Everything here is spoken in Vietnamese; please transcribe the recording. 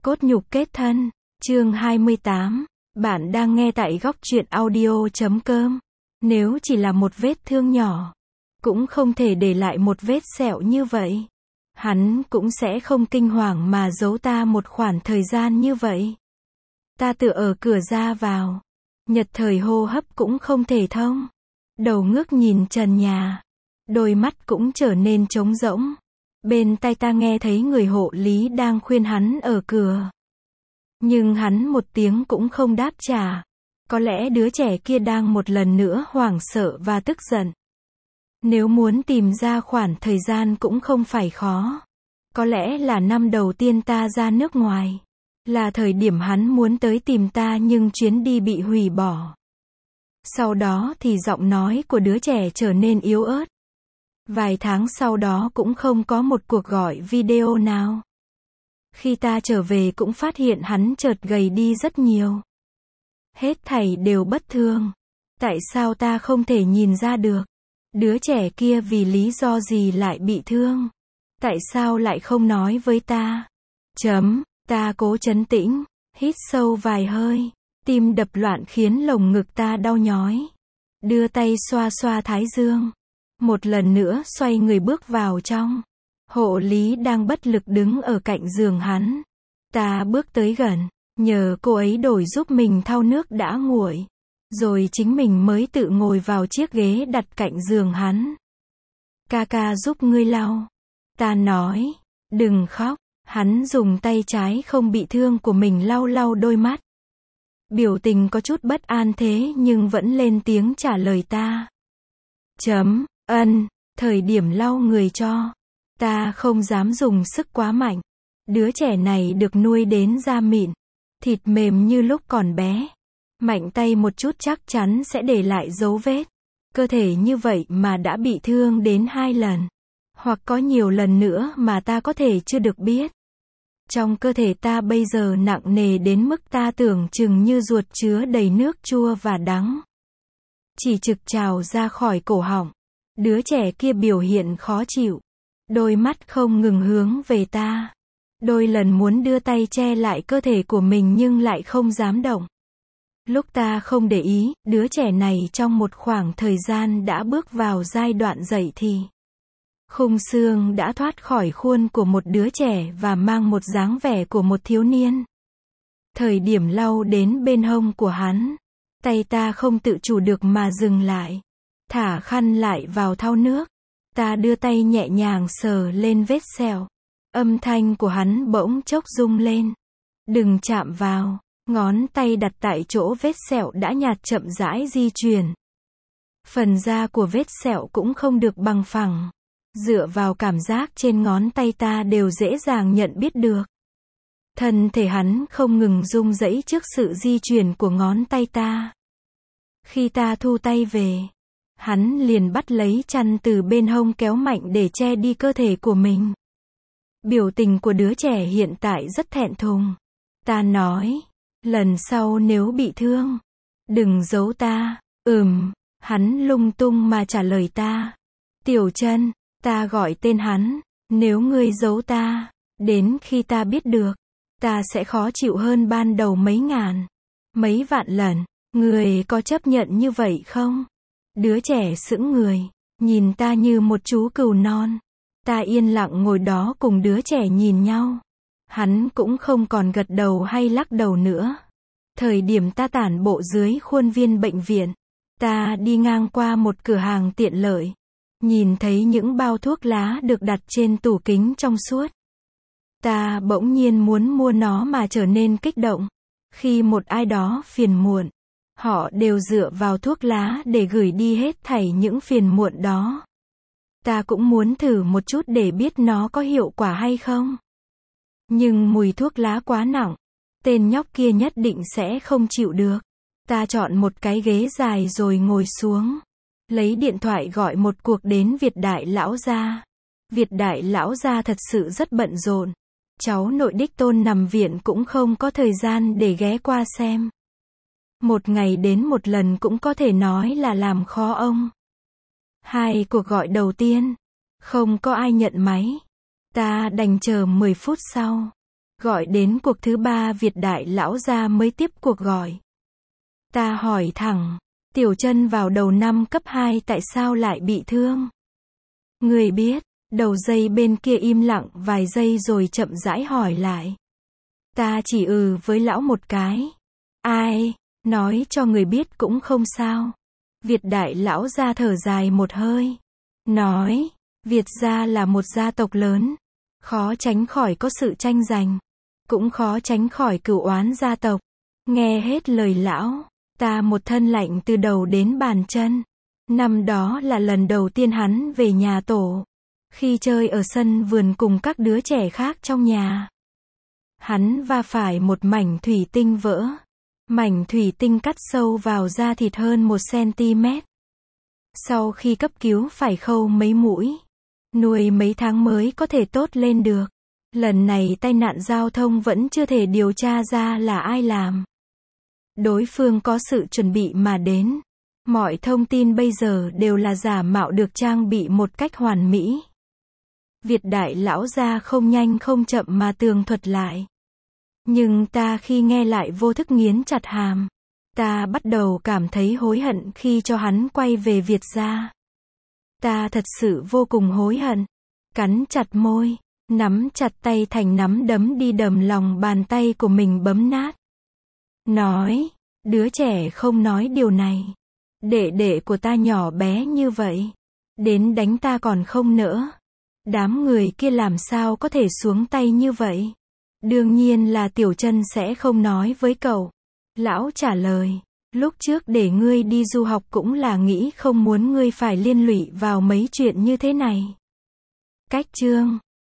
Cốt nhục kết thân, chương 28. Bạn đang nghe tại góc truyện audio.com. Nếu chỉ là một vết thương nhỏ, cũng không thể để lại một vết sẹo như vậy. Hắn cũng sẽ không kinh hoàng mà giấu ta một khoảng thời gian như vậy. Ta tựa ở cửa ra vào. Nhật thời hô hấp cũng không thể thông. Đầu ngước nhìn trần nhà. Đôi mắt cũng trở nên trống rỗng. Bên tai ta nghe thấy người hộ lý đang khuyên hắn ở cửa. Nhưng hắn một tiếng cũng không đáp trả. Có lẽ đứa trẻ kia đang một lần nữa hoảng sợ và tức giận. Nếu muốn tìm ra khoảng thời gian cũng không phải khó. Có lẽ là năm đầu tiên ta ra nước ngoài. Là thời điểm hắn muốn tới tìm ta nhưng chuyến đi bị hủy bỏ. Sau đó thì giọng nói của đứa trẻ trở nên yếu ớt. Vài tháng sau đó cũng không có một cuộc gọi video nào. Khi ta trở về cũng phát hiện hắn chợt gầy đi rất nhiều. Hết thảy đều bất thường. Tại sao ta không thể nhìn ra được? Đứa trẻ kia vì lý do gì lại bị thương? Tại sao lại không nói với ta? Ta cố trấn tĩnh, hít sâu vài hơi. Tim đập loạn khiến lồng ngực ta đau nhói. Đưa tay xoa xoa thái dương. Một lần nữa xoay người bước vào trong. Hộ lý đang bất lực đứng ở cạnh giường hắn. Ta bước tới gần, nhờ cô ấy đổi giúp mình thau nước đã nguội. Rồi chính mình mới tự ngồi vào chiếc ghế đặt cạnh giường hắn. Ca giúp ngươi lau. Ta nói, đừng khóc. Hắn dùng tay trái không bị thương của mình lau lau đôi mắt. Biểu tình có chút bất an thế nhưng vẫn lên tiếng trả lời ta. Thời điểm lau người cho. Ta không dám dùng sức quá mạnh. Đứa trẻ này được nuôi đến da mịn. Thịt mềm như lúc còn bé. Mạnh tay một chút chắc chắn sẽ để lại dấu vết. Cơ thể như vậy mà đã bị thương đến 2 lần. Hoặc có nhiều lần nữa mà ta có thể chưa được biết. Trong cơ thể ta bây giờ nặng nề đến mức ta tưởng chừng như ruột chứa đầy nước chua và đắng. Chỉ trực trào ra khỏi cổ họng. Đứa trẻ kia biểu hiện khó chịu. Đôi mắt không ngừng hướng về ta. Đôi lần muốn đưa tay che lại cơ thể của mình nhưng lại không dám động. Lúc ta không để ý, đứa trẻ này trong một khoảng thời gian đã bước vào giai đoạn dậy thì. Khung xương đã thoát khỏi khuôn của một đứa trẻ và mang một dáng vẻ của một thiếu niên. Thời điểm lau đến bên hông của hắn, tay ta không tự chủ được mà dừng lại. Thả khăn lại vào thau nước. Ta đưa tay nhẹ nhàng sờ lên vết sẹo. Âm thanh của hắn bỗng chốc rung lên. Đừng chạm vào. Ngón tay đặt tại chỗ vết sẹo đã nhạt chậm rãi di chuyển. Phần da của vết sẹo cũng không được bằng phẳng. Dựa vào cảm giác trên ngón tay ta đều dễ dàng nhận biết được. Thân thể hắn không ngừng rung rẩy trước sự di chuyển của ngón tay ta. Khi ta thu tay về, hắn liền bắt lấy chăn từ bên hông kéo mạnh để che đi cơ thể của mình. Biểu tình của đứa trẻ hiện tại rất thẹn thùng. Ta nói, lần sau nếu bị thương, đừng giấu ta. Hắn lung tung mà trả lời ta. Tiểu Trân, ta gọi tên hắn, nếu ngươi giấu ta, đến khi ta biết được, ta sẽ khó chịu hơn ban đầu mấy ngàn, mấy vạn lần. Ngươi có chấp nhận như vậy không? Đứa trẻ sững người, nhìn ta như một chú cừu non. Ta yên lặng ngồi đó cùng đứa trẻ nhìn nhau. Hắn cũng không còn gật đầu hay lắc đầu nữa. Thời điểm ta tản bộ dưới khuôn viên bệnh viện, ta đi ngang qua một cửa hàng tiện lợi. Nhìn thấy những bao thuốc lá được đặt trên tủ kính trong suốt. Ta bỗng nhiên muốn mua nó mà trở nên kích động. Khi một ai đó phiền muộn, họ đều dựa vào thuốc lá để gửi đi hết thảy những phiền muộn đó. Ta cũng muốn thử một chút để biết nó có hiệu quả hay không. Nhưng mùi thuốc lá quá nặng. Tên nhóc kia nhất định sẽ không chịu được. Ta chọn một cái ghế dài rồi ngồi xuống. Lấy điện thoại gọi một cuộc đến Việt Đại lão gia. Việt Đại lão gia thật sự rất bận rộn. Cháu nội đích tôn nằm viện cũng không có thời gian để ghé qua xem. Một ngày đến một lần cũng có thể nói là làm khó ông. 2 cuộc gọi đầu tiên, không có ai nhận máy. Ta đành chờ 10 phút sau. Gọi đến cuộc thứ 3 Việt đại lão gia mới tiếp cuộc gọi. Ta hỏi thẳng, Tiểu Chân vào đầu năm cấp 2 tại sao lại bị thương? Người biết, đầu dây bên kia im lặng vài giây rồi chậm rãi hỏi lại. Ta chỉ với lão một cái. Ai, nói cho người biết cũng không sao. Việt đại lão gia thở dài một hơi. Nói, Việt gia là một gia tộc lớn. Khó tránh khỏi có sự tranh giành. Cũng khó tránh khỏi cửu oán gia tộc. Nghe hết lời lão, ta một thân lạnh từ đầu đến bàn chân. Năm đó là lần đầu tiên hắn về nhà tổ. Khi chơi ở sân vườn cùng các đứa trẻ khác trong nhà. Hắn va phải một mảnh thủy tinh vỡ. Mảnh thủy tinh cắt sâu vào da thịt hơn 1 cm. Sau khi cấp cứu phải khâu mấy mũi. Nuôi mấy tháng mới có thể tốt lên được. Lần này tai nạn giao thông vẫn chưa thể điều tra ra là ai làm. Đối phương có sự chuẩn bị mà đến. Mọi thông tin bây giờ đều là giả mạo được trang bị một cách hoàn mỹ. Việt đại lão gia không nhanh không chậm mà tường thuật lại. Nhưng ta khi nghe lại vô thức nghiến chặt hàm. Ta bắt đầu cảm thấy hối hận khi cho hắn quay về Việt gia. Ta thật sự vô cùng hối hận. Cắn chặt môi, nắm chặt tay thành nắm đấm đi đầm lòng bàn tay của mình bấm nát. Nói, đứa trẻ không nói điều này. Đệ đệ của ta nhỏ bé như vậy. Đến đánh ta còn không nỡ. Đám người kia làm sao có thể xuống tay như vậy? Đương nhiên là Tiểu Chân sẽ không nói với cậu. Lão trả lời, lúc trước để ngươi đi du học cũng là nghĩ không muốn ngươi phải liên lụy vào mấy chuyện như thế này. Cách chương